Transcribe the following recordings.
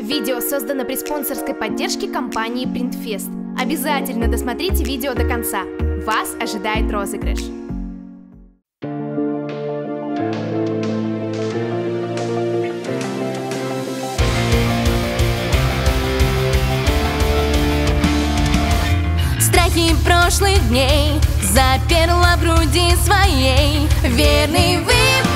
Видео создано при спонсорской поддержке компании Printfest. Обязательно досмотрите видео до конца. Вас ожидает розыгрыш. Страхи прошлых дней заперла в груди своей. Верный выбор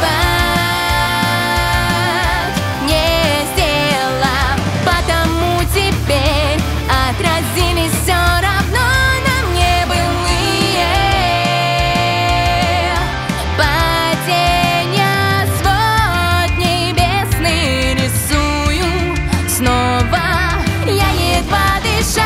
не сделала, потому теперь отразились все равно на мне былые падения. Свод небесный рисую снова, я едва дыша.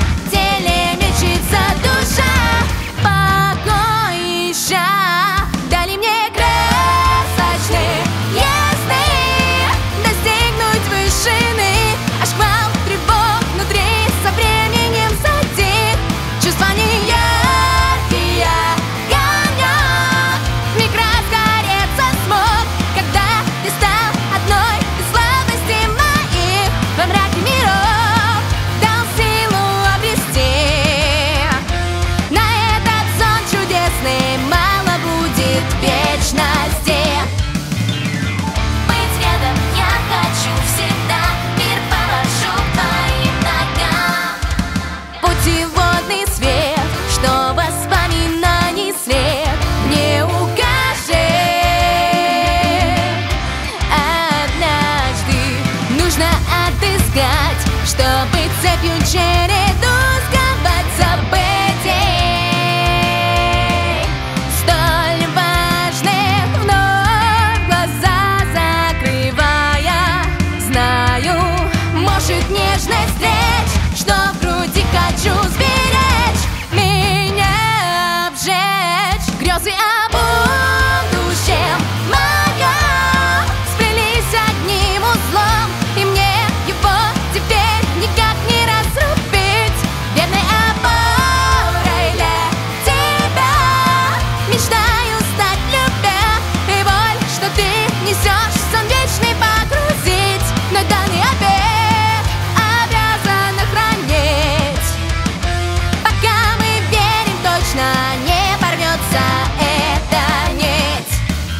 Дали мне красочные, ясные, достигнуть вершины. А шквал тревог внутри со временем затих. Чувства неяркие гонят, вмиг разгореться смог, когда ты стал одной из слабостей моих. Во мраке миров дал силу обрести. На этот сон чудесный мало будет вечности. Быть рядом я хочу всегда, мир положу к твоим ногам. Путеводный свет, что воспоминаний след не укажет. Однажды нужно отыскать, чтобы цепью череду сковать событий. Нежность встреч, что в груди хочу сберечь, меня обжечь. Грезы о будущем моем сплелись одним узлом, и мне его теперь никак не разрубить. Верной опорой для тебя мечтаю стать, любя, и боль, что ты несешь, в сон вечный погрузить. Но данный обед не порвется эта нить.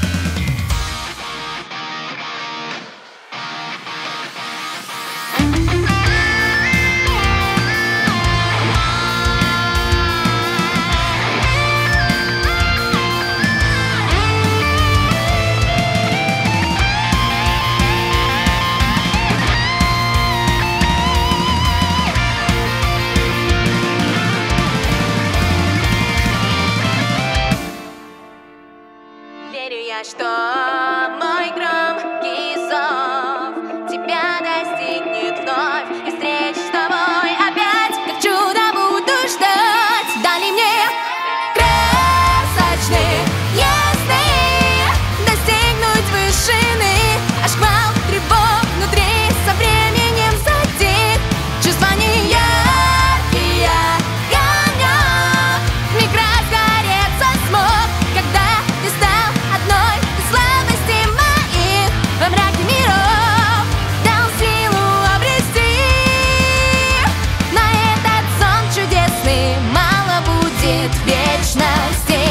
Верю я, что мой громкий зов тебя достигнет вновь, и встреч с тобой опять, как чудо буду ждать. Дали мне красочные, ясные, достигнуть вершины. А шквал тревог внутри со временем затих. Чувства неяркие гонят, вмиг разгореться смог, когда ты стал одной из слабостей моих. Во мраке миров дал силу обрести. На этот сон чудесный мало будет вечности.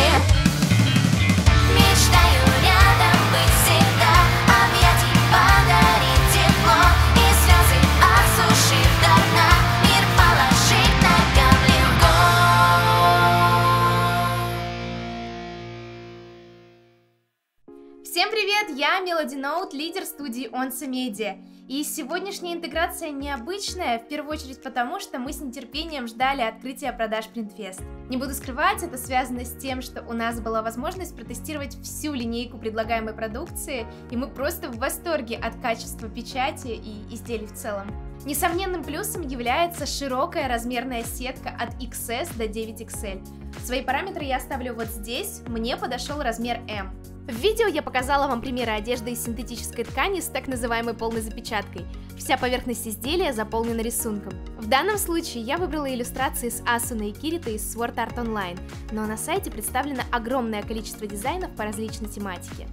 Мечтаю рядом быть всегда, объять и подарить тепло, и слезы осушив до дна, мир положить ногам легко. Всем привет! Я Melody Note, лидер студии Onsa Media. И сегодняшняя интеграция необычная, в первую очередь потому, что мы с нетерпением ждали открытия продаж Printfest. Не буду скрывать, это связано с тем, что у нас была возможность протестировать всю линейку предлагаемой продукции, и мы просто в восторге от качества печати и изделий в целом. Несомненным плюсом является широкая размерная сетка от XS до 9XL. Свои параметры я оставлю вот здесь, мне подошел размер M. В видео я показала вам примеры одежды из синтетической ткани с так называемой полной запечаткой. Вся поверхность изделия заполнена рисунком. В данном случае я выбрала иллюстрации с Asuna и Kirito из Sword Art Online, но на сайте представлено огромное количество дизайнов по различной тематике.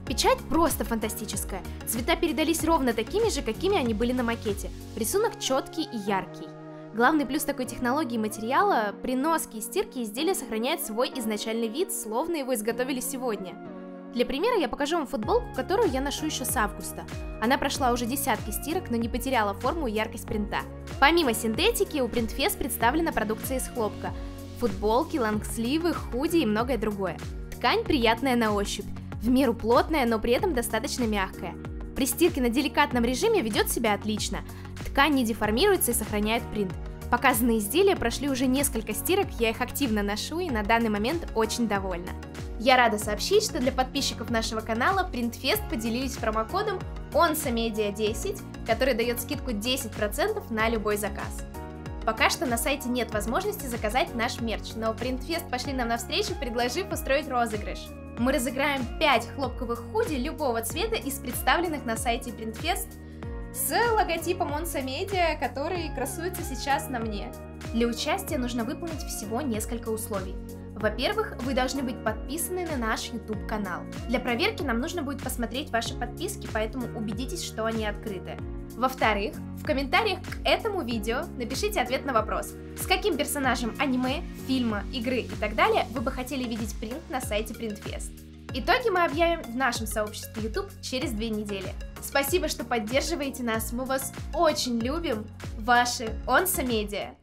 Печать просто фантастическая. Цвета передались ровно такими же, какими они были на макете. Рисунок четкий и яркий. Главный плюс такой технологии материала – при носке и стирке изделие сохраняет свой изначальный вид, словно его изготовили сегодня. Для примера я покажу вам футболку, которую я ношу еще с августа. Она прошла уже десятки стирок, но не потеряла форму и яркость принта. Помимо синтетики, у Printfest представлена продукция из хлопка. Футболки, лонгсливы, худи и многое другое. Ткань приятная на ощупь, в меру плотная, но при этом достаточно мягкая. При стирке на деликатном режиме ведет себя отлично. Ткань не деформируется и сохраняет принт. Показанные изделия прошли уже несколько стирок, я их активно ношу и на данный момент очень довольна. Я рада сообщить, что для подписчиков нашего канала Printfest поделились промокодом ONSAMEDIA10, который дает скидку 10% на любой заказ. Пока что на сайте нет возможности заказать наш мерч, но Printfest пошли нам навстречу, предложив устроить розыгрыш. Мы разыграем 5 хлопковых худи любого цвета из представленных на сайте Printfest с логотипом ONSAMEDIA, который красуется сейчас на мне. Для участия нужно выполнить всего несколько условий. Во-первых, вы должны быть подписаны на наш YouTube-канал. Для проверки нам нужно будет посмотреть ваши подписки, поэтому убедитесь, что они открыты. Во-вторых, в комментариях к этому видео напишите ответ на вопрос, с каким персонажем аниме, фильма, игры и так далее вы бы хотели видеть принт на сайте Printfest. Итоги мы объявим в нашем сообществе YouTube через 2 недели. Спасибо, что поддерживаете нас, мы вас очень любим. Ваши ONSAMEDIA.